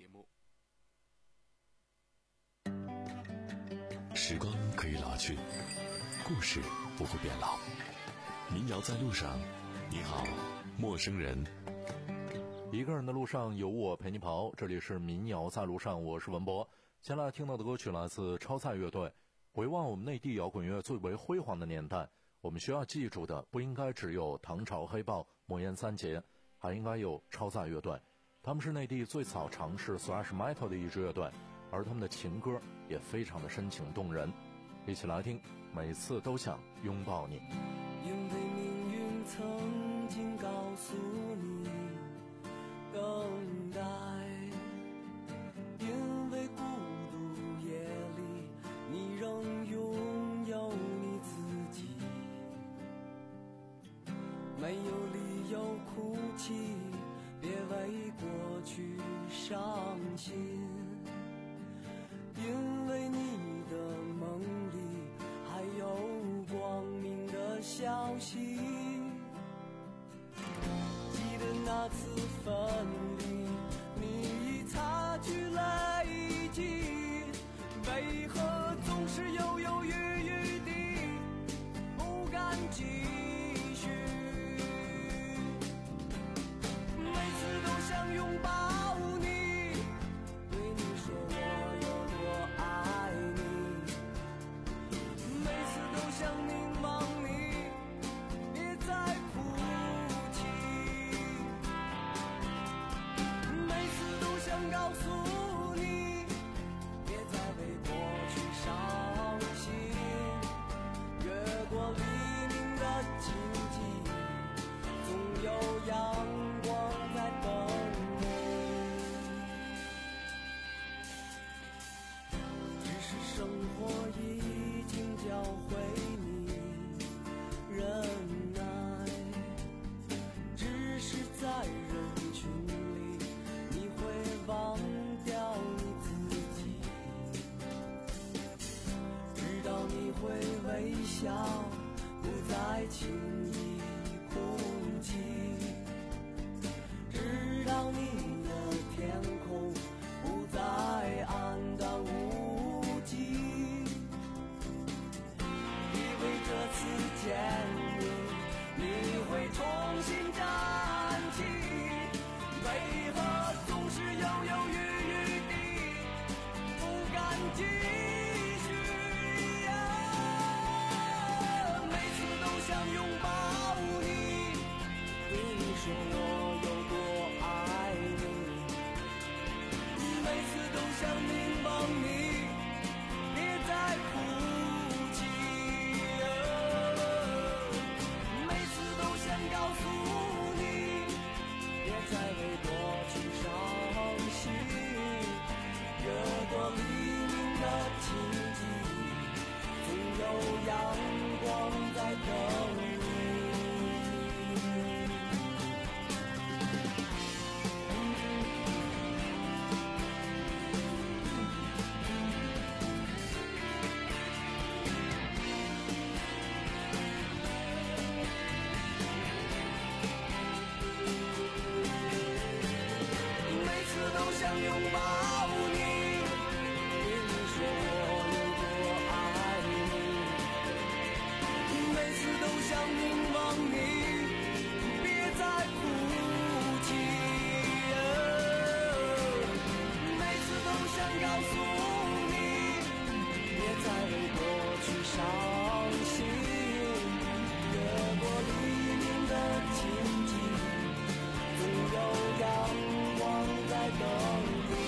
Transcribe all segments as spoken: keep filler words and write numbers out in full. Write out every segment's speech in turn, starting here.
节目。 时光可以老去，故事不会变老。民谣在路上，你好，陌生人。 一个人的路上有我陪你跑，这里是民谣在路上，我是文博。先来听到的歌曲来自超载乐队。回望我们内地摇滚乐最为辉煌的年代，我们需要记住的不应该只有唐朝黑豹、魔岩三杰，还应该有超载乐队。他们是内地最早尝试 thrash metal 的一支乐队，而他们的情歌也非常的深情动人。一起来听，每次都想拥抱你。 因为命运曾经告诉你等待，因为孤独夜里你仍拥有你自己，没有理由哭泣，别为过去伤心，因为你的梦里还有光明的消息。记得那次分离，你已擦去泪迹，为何总是犹犹豫豫地不敢继续，每次都想拥抱你，对你说我有多爱你，每次都想凝望你，别再哭泣，每次都想告诉你，别再为过去伤心，越过黎明的荆棘，总有阳光在等你，只是生活已经教会你忍耐，只是在人群里你会忘掉你自己，直到你会微笑，不再轻易哭泣，直到你的天空不再黯淡无际，以为这次见你你会重新站起，为何总是犹犹豫豫地不敢继续，每次都想拥抱你，对你说我有多爱你，每次都想凝望你，别再哭泣，每次都想告诉你，别再为过去伤心，越过黎明的荆棘，总有阳光在等你。每次都想拥抱你，对你说我有多爱你，每次都想凝望你，别再哭泣，每次都想告诉你，别再为过去伤心，越过黎明的荆棘，总有阳光在等你。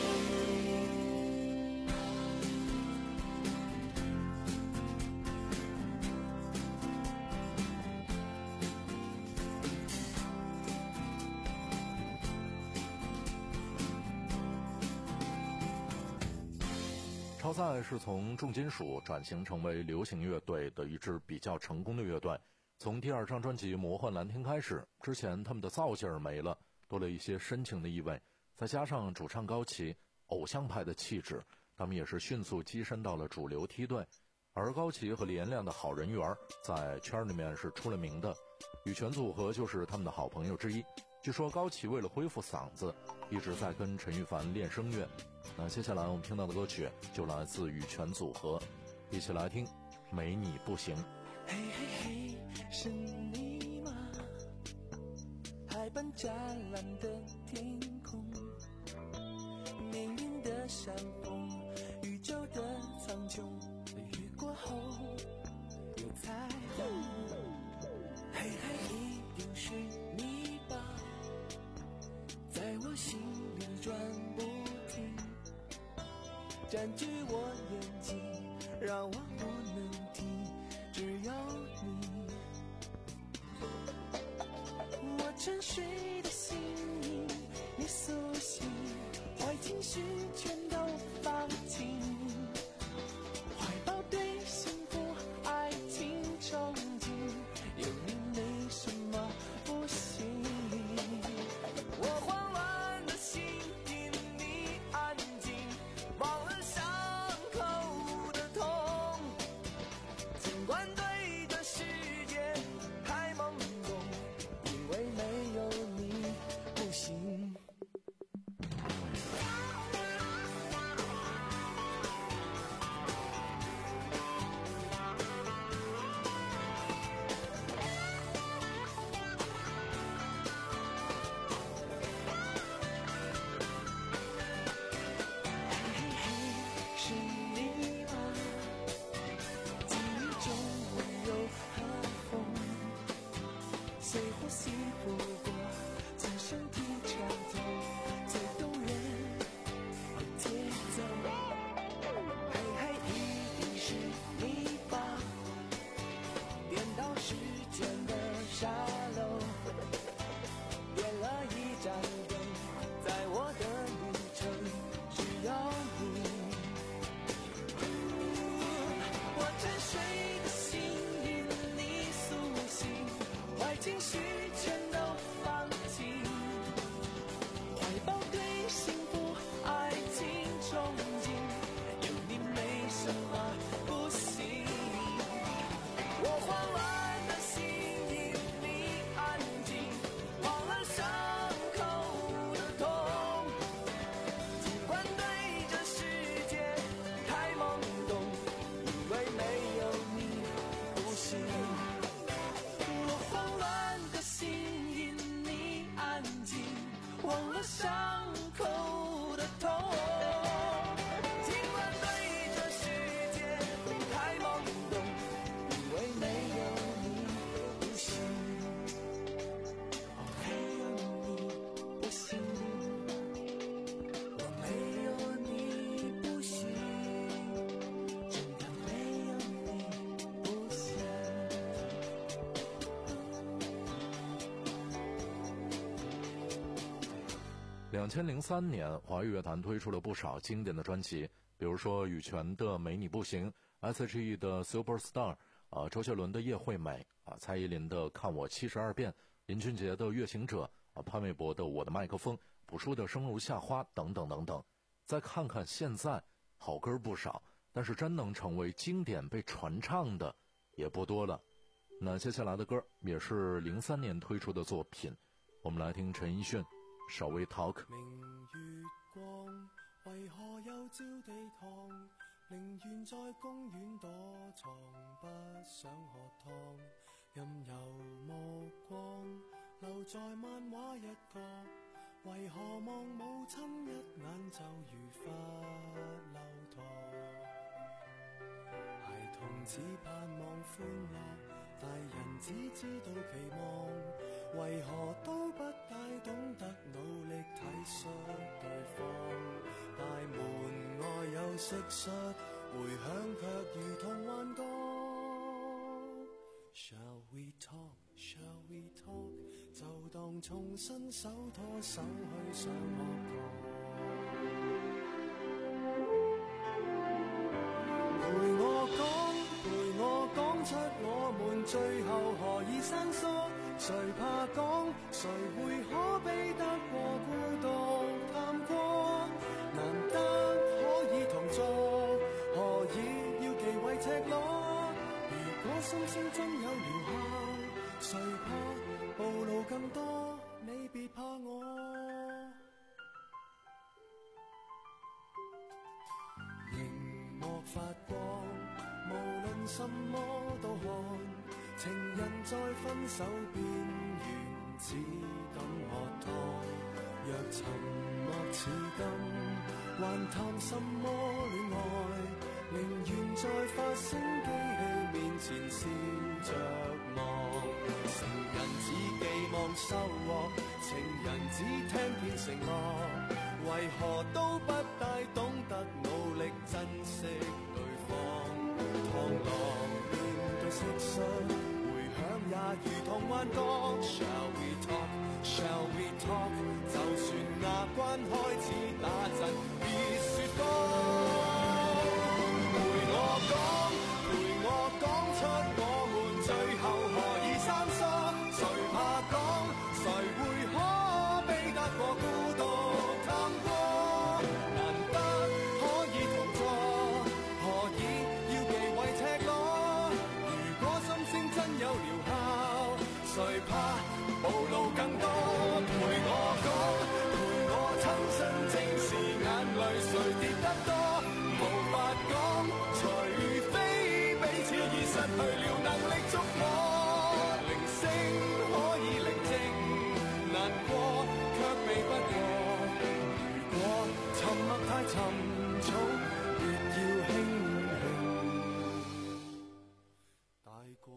超载是从重金属转型成为流行乐队的一支比较成功的乐队。从第二张专辑《魔幻蓝天》开始，之前他们的造劲儿没了，多了一些深情的意味，再加上主唱高旗偶像派的气质，他们也是迅速跻身到了主流梯队。而高旗和李延亮的好人缘在圈里面是出了名的，羽泉组合就是他们的好朋友之一。 据说高旗为了恢复嗓子，一直在跟陈羽凡练声乐。那接下来我们听到的歌曲就来自羽泉组合，一起来听《没你不行》。 嘿嘿嘿，是你吗？海般湛蓝的天空，命运的山峰，宇宙的苍穹，雨过后有彩虹。嘿嘿，一定是你吧，在我心里转不停，占据我眼睛，让我不能停，只有你。我沉睡的心灵，你苏醒，坏情绪全都放晴，怀抱对幸福爱情憧憬，有你没什么不行。我慌乱的心因你安静，忘了伤口的痛，尽管对这世界太懵懂，因为没有你不行。是你吗？记忆中温柔和风，随呼吸拂过，从身体穿透，最动人的节奏。嘿嘿，一定是你吧，颠倒时间的沙漏，点了一盏灯，在我的旅程只有你。我沉睡的心因你苏醒，坏情绪全都放晴，怀抱对幸福爱情憧憬，有你没什么不行。我慌乱的心因你安静，忘了伤口的痛，尽管对这世界太懵懂，因为没有你不行。我慌乱的心因你安静，忘了伤口的痛，尽管对这世界太懵懂，因为没有你不行。哦，没有你不行，我没有你不行，真的没有你不行。 两千零三年，华语乐坛推出了不少经典的专辑，比如说羽泉的《没你不行》， S H E 的《Superstar》，啊，周杰伦的《叶惠美》，啊，蔡依林的《看我七十二变》，林俊杰的《月行者》，啊，潘玮柏的《我的麦克风》，朴树的《生如夏花》等等等等。再看看现在，好歌不少，但是真能成为经典被传唱的也不多了。那接下来的歌也是零三年推出的作品，我们来听陈奕迅Shall We Talk。 明月光，為何又照地堂？寧願在公園躲藏，不想喝湯。任由目光留在漫畫一角，為何望母親一眼就如罰留堂？孩童只盼望歡樂，大人只知道期望，為何都不大懂得努力體恤對方？大門外有蟋蟀，回響卻如同幻覺。Shall we talk? Shall we talk? 就當重新手拖手去上學堂。陪我講，陪我講出我們最後何以生疏。誰怕講，誰會可比得過孤獨探過？難得可以同坐，何以要忌諱赤裸？如果心聲中有療效，誰怕暴露更多？你別怕我。熒幕發光，無論什麼都看，情人在分手邊緣，只等喝湯。若沉默似金，還談什麼戀愛？寧願在發聲機器面前笑着望。成人只寄望收穫，情人只聽見承諾，為何都不大懂得努力珍惜對方？螳螂面對蟋蟀，回響也如同幻覺。Shall we talk? Shall we talk? 就算牙關開始打震，別說謊。陪我講，陪我講出我們最後何以生疏。誰怕講？誰會可比得過孤獨探戈？難得可以同坐，何以要忌諱赤裸？如果心聲真有療效，誰怕暴露更多？陪我講，陪我親身正視眼淚誰跌得多。無法講，除非彼此已失去了能力觸摸。鈴聲可以寧靜，難過卻避不過。如果沉默太沉重，別要輕輕帶過。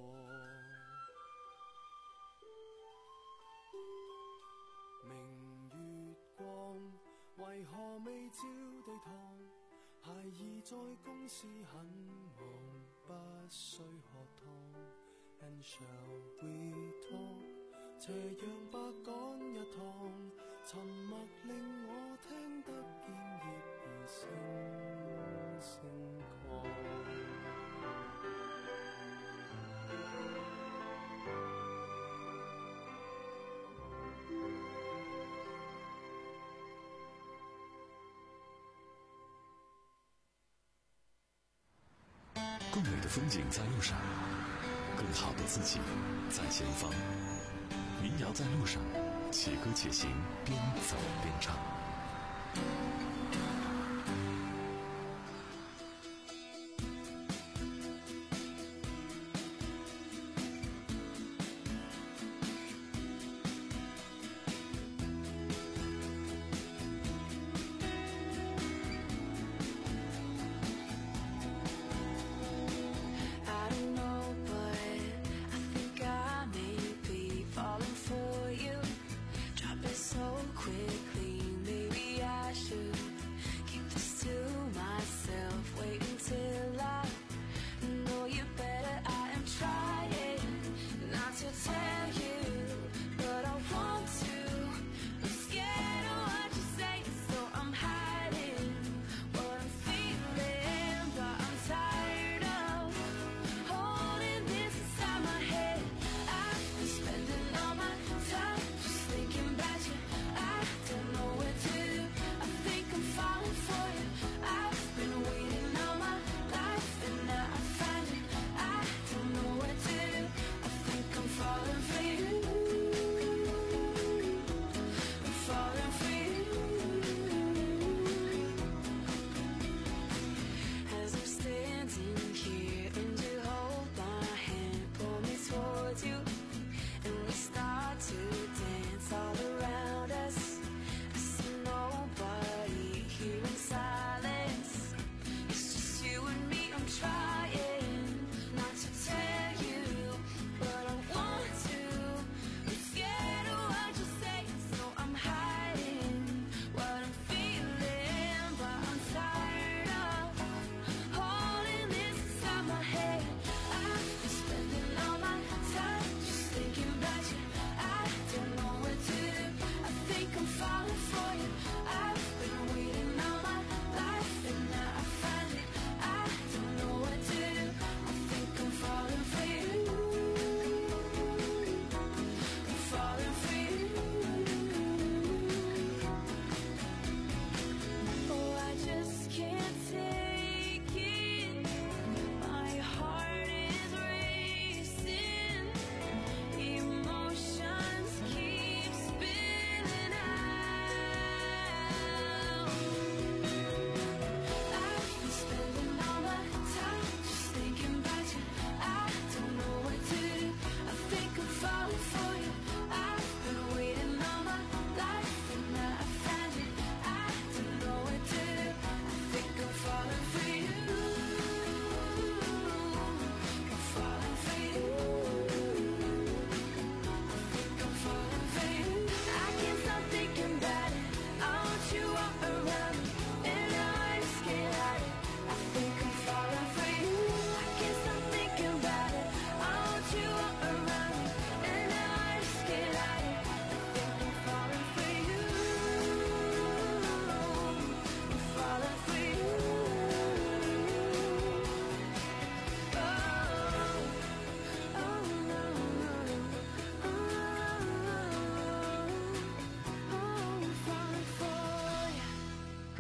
明月光，為何未照地堂？孩兒在公司很忙，不需喝湯。And shall we talk？ 斜陽白趕一趟，沉默令我聽得見葉兒聲聲狂。 更美的风景在路上，更好的自己在前方。民谣在路上，且歌且行，边走边唱。 So quickly, maybe I should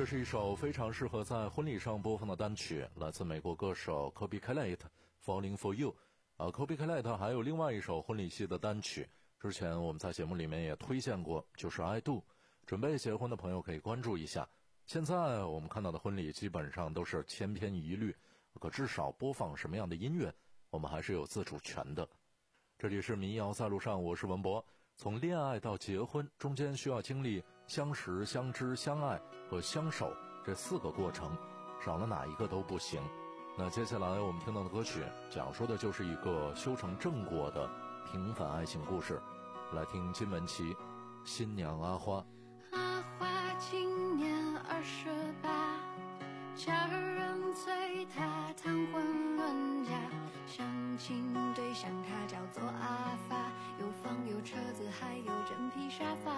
这是一首非常适合在婚礼上播放的单曲，来自美国歌手 Kobe Calais Falling for You。啊 Kobe Calais 还有另外一首婚礼系的单曲，之前我们在节目里面也推荐过，就是 I Do。准备结婚的朋友可以关注一下。现在我们看到的婚礼基本上都是千篇一律，可至少播放什么样的音乐，我们还是有自主权的。这里是民谣在路上，我是文博。从恋爱到结婚，中间需要经历相识、相知、相爱和相守这四个过程，少了哪一个都不行。那接下来我们听到的歌曲，讲述的就是一个修成正果的平凡爱情故事。来听金玟岐《新娘阿花》。 阿花今年二十八，家人催她谈婚论嫁，相亲对象她叫做阿发，有房有车子还有真皮沙发。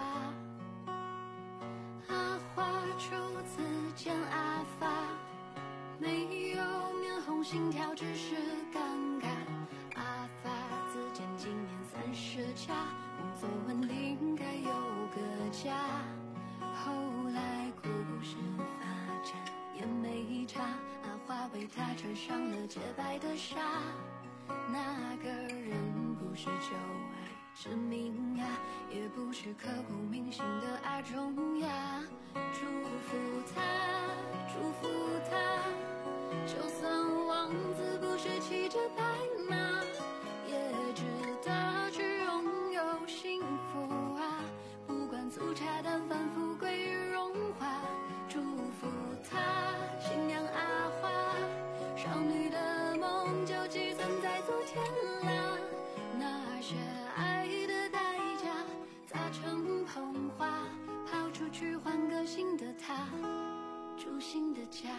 阿花初次见阿发，没有面红心跳，只是尴尬。阿发自荐今年三十加，工作稳定该有个家。后来故事发展也没差，阿花为他穿上了洁白的纱。那个人不是旧爱之名呀，也不是刻骨铭心的阿中呀。祝福他，祝福他，就算王子不是骑着白马，也值得去拥有幸福啊。不管粗茶淡饭，富贵荣华，祝福他，新娘阿花，少女的梦就寄存在昨天啦。那些爱的代价砸成捧花，抛出去换个新的他，住新的家。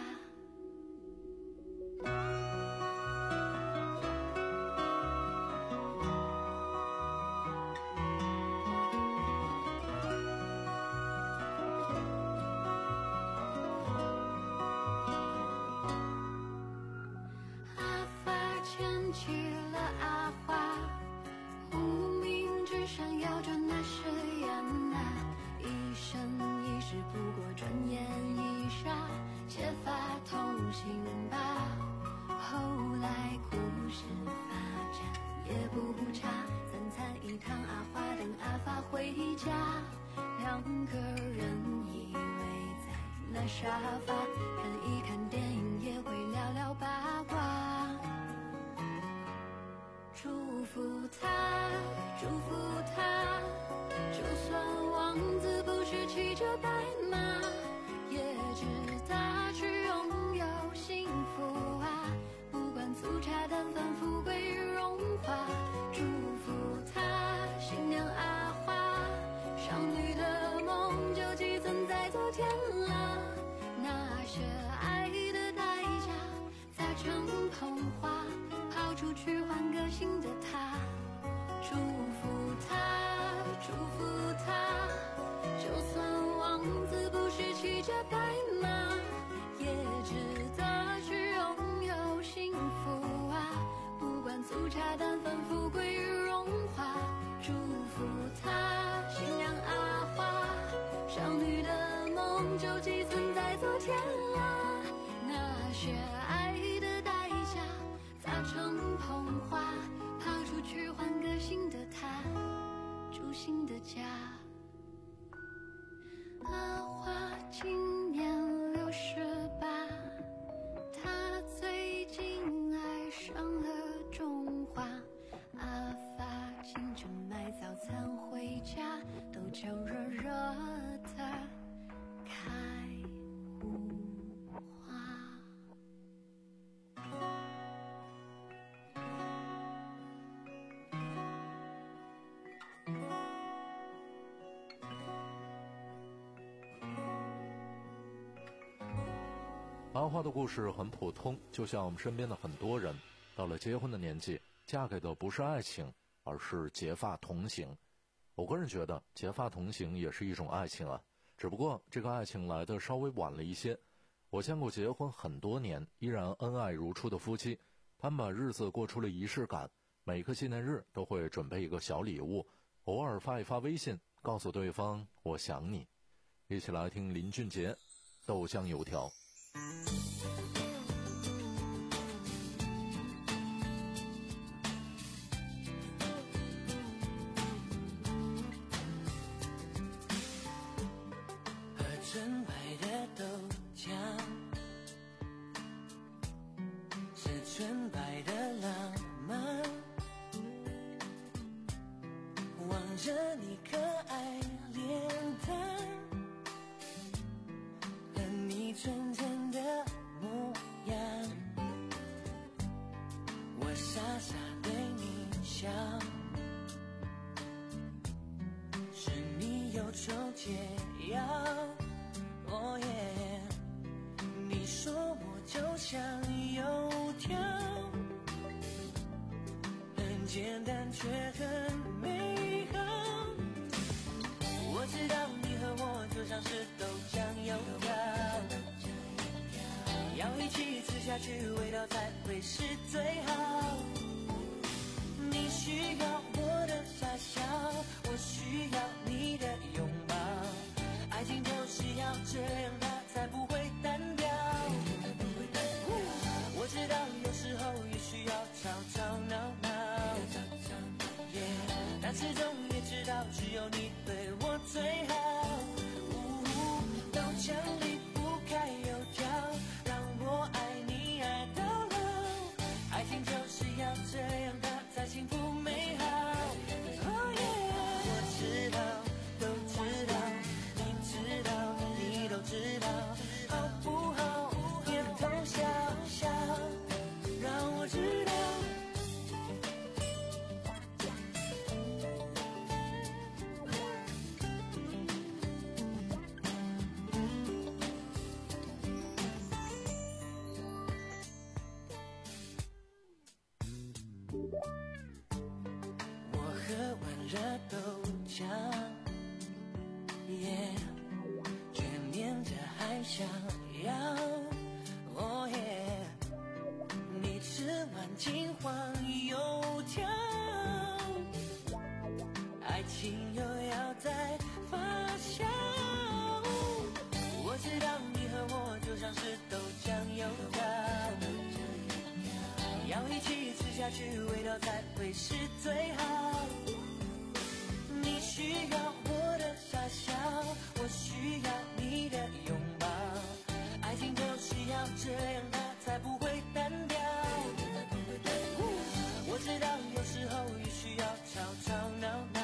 阿发牵起了阿花，无名指闪耀着那誓言呐、啊，一生一世不过转眼一刹，结发同行吧。后来故事发展也不差，三餐一汤，阿花等阿发回家。两个人依偎在那沙发，看一看电影，也会聊聊八卦。祝福他，祝福他，就算王子不是骑着白马，也值得去拥有幸福啊。不管粗茶淡饭，富贵荣华，祝福他，新娘阿花，少女的梦就寄存在昨天啦。那些爱的代价砸成捧花，抛出去换个新的他，祝福他，祝福他，就算王子不是骑着白马，也值得去拥有幸福啊。不管粗茶淡饭，富贵荣华，祝福他，新娘阿花，少女的梦就寄存在昨天啦。那些爱的代价砸成捧花，抛出去换个新的他，住新的家。阿花今年六十八，她最近爱上了种花。阿发清晨买早餐回家，豆浆热热的开无花。 阿花的故事很普通，就像我们身边的很多人，到了结婚的年纪，嫁给的不是爱情，而是结发同行。我个人觉得结发同行也是一种爱情啊，只不过这个爱情来的稍微晚了一些。我见过结婚很多年依然恩爱如初的夫妻，他们把日子过出了仪式感，每个纪念日都会准备一个小礼物，偶尔发一发微信告诉对方我想你。一起来听林俊杰豆浆油条。 喝纯白的豆浆，是纯白的浪漫，望着你可爱脸蛋和你纯真的模样，我傻傻对你笑，是你忧愁解药。哦耶，你说我就像油条，很简单却很美好。我知道你和我就像是豆浆油条，要一起吃下去，味道才会是最好。你需要我的傻笑，我需要你的拥抱，爱情就是要这样，它才不会单调。我知道有时候也需要吵吵闹闹，但始终也知道只有你对我最好。豆浆离不开油条，让我爱你爱到老，爱情就是要这样，它才幸福美好。Oh yeah， 我知道，都知道，你知道，你都知道，好不好？点头笑笑，让我知道。我喝完热豆浆，耶，却念着还想要，哦耶，你吃完金黄油条，爱情又要再发酵。我知道你和我就像是豆浆油条，要一起吃下去，味道才会是最好。你需要我的傻笑，我需要你的拥抱，爱情就是要这样，它才不会单调。我知道有时候也需要吵吵闹闹，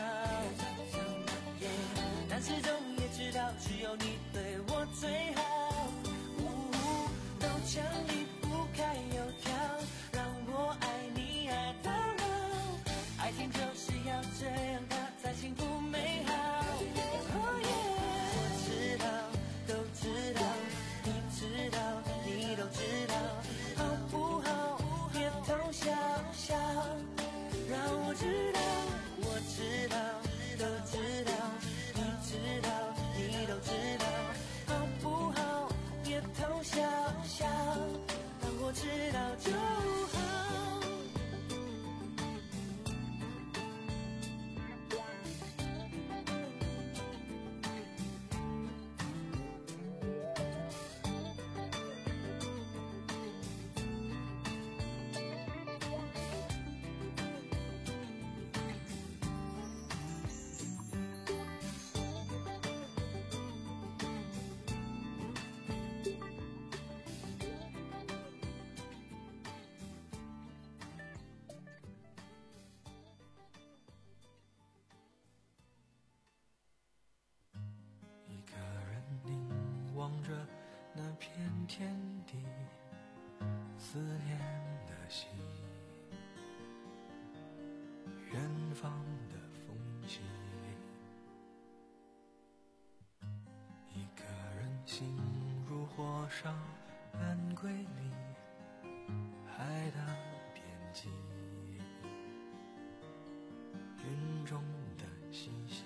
但始终也知道只有你对我最好。豆浆离不开油条，让我爱你爱到老，爱情就是要这样，它才幸福美好。Oh yeah， 我知道，都知道，你知道，你都知道，好不好？点头笑笑，让我知道，我知道，都知道，你知道，你都知道，好不好？点头笑笑，让我知道就好。一个人凝望着那片天地，思念的心，远方的风景。一个人心如火烧，安归里，海的边际，云中的星星。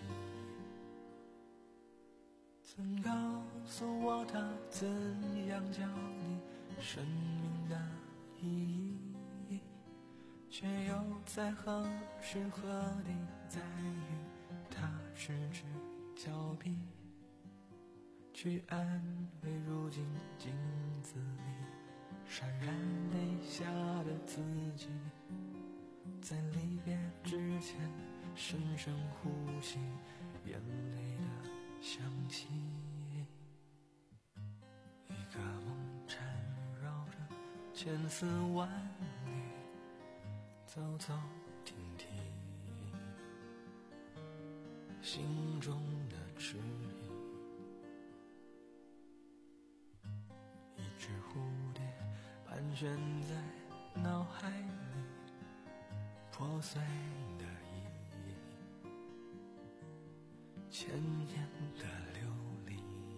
曾告诉我它怎样教你生命的意义，却又在何时何地再与它失之交臂。 去安慰如今镜子里潸然泪下的自己，在离别之前深深呼吸眼泪的香气。一个梦缠绕着千丝万缕，走走停停，心中的迟疑。一只蝴蝶盘旋在脑海里，破碎的记忆，千年的流离。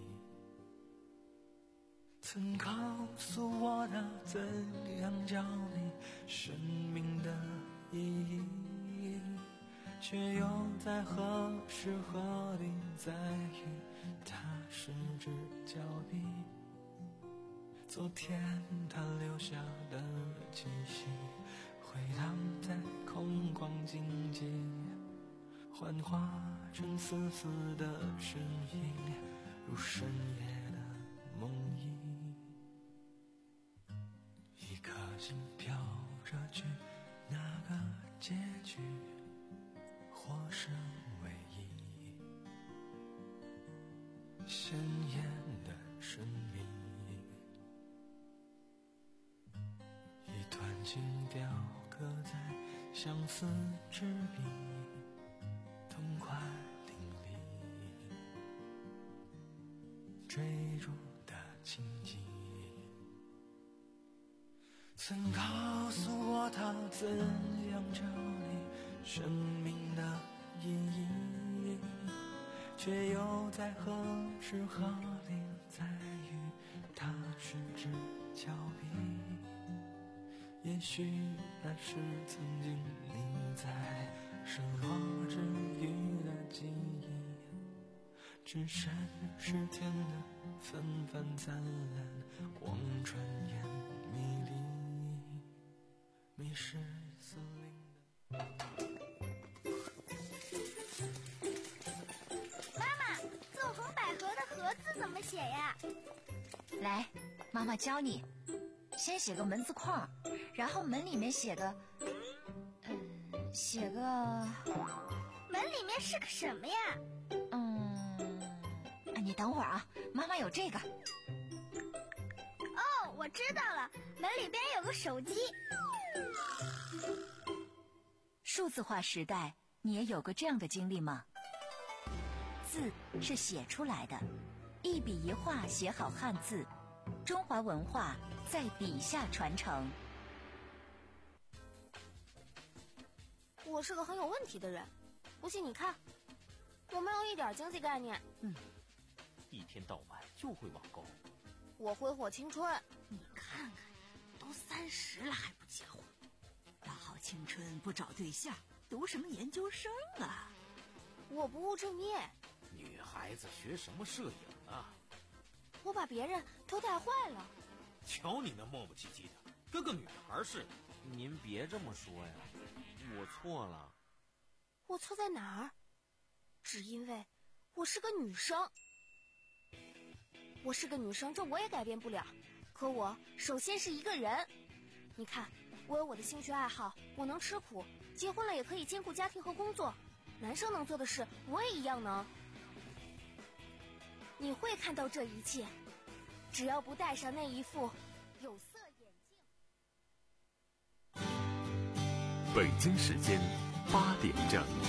曾告诉我他怎样教你生命的意义，却又在何时何地再与他失之交臂。昨天他留下的气息回荡在空旷荆棘，幻化成丝丝的身影，如深夜的梦呓。一颗心飘着去，那个结局或是唯一，鲜艳的生命。一段情雕刻在相思之笔，痛快淋漓，追逐的情迹。曾告诉我他怎样教你生命的意义，却又在何时何地再与他失之交臂。也许那是曾经你在生活之余的记忆，只剩时间的纷繁灿烂，望穿烟迷离，迷失森林的。 妈妈，纵横捭阖的阖字怎么写呀？ 来，妈妈教你。先写个门字框，然后门里面写个，嗯，写个， 门里面是个什么呀？ 嗯，你等会儿啊，妈妈有这个。 哦，我知道了，门里边有个手机。 数字化时代，你也有过这样的经历吗？字是写出来的，一笔一画写好汉字，中华文化在笔下传承。 我是个很有问题的人，不信你看，我没有一点经济概念。 嗯，一天到晚就会网购。 我挥霍青春。 你看看，都三十了还不结婚，大好青春不找对象，读什么研究生啊？ 我不务正业。 女孩子学什么摄影啊？ 我把别人都带坏了。 瞧你那磨磨唧唧的，跟个女孩似的。 您别这么说呀，我错了。 我错在哪儿？只因为我是个女生。我是个女生，这我也改变不了。可我首先是一个人。你看，我有我的兴趣爱好，我能吃苦，结婚了也可以兼顾家庭和工作。男生能做的事，我也一样能。你会看到这一切，只要不戴上那一副有色眼镜。 北京时间八点整。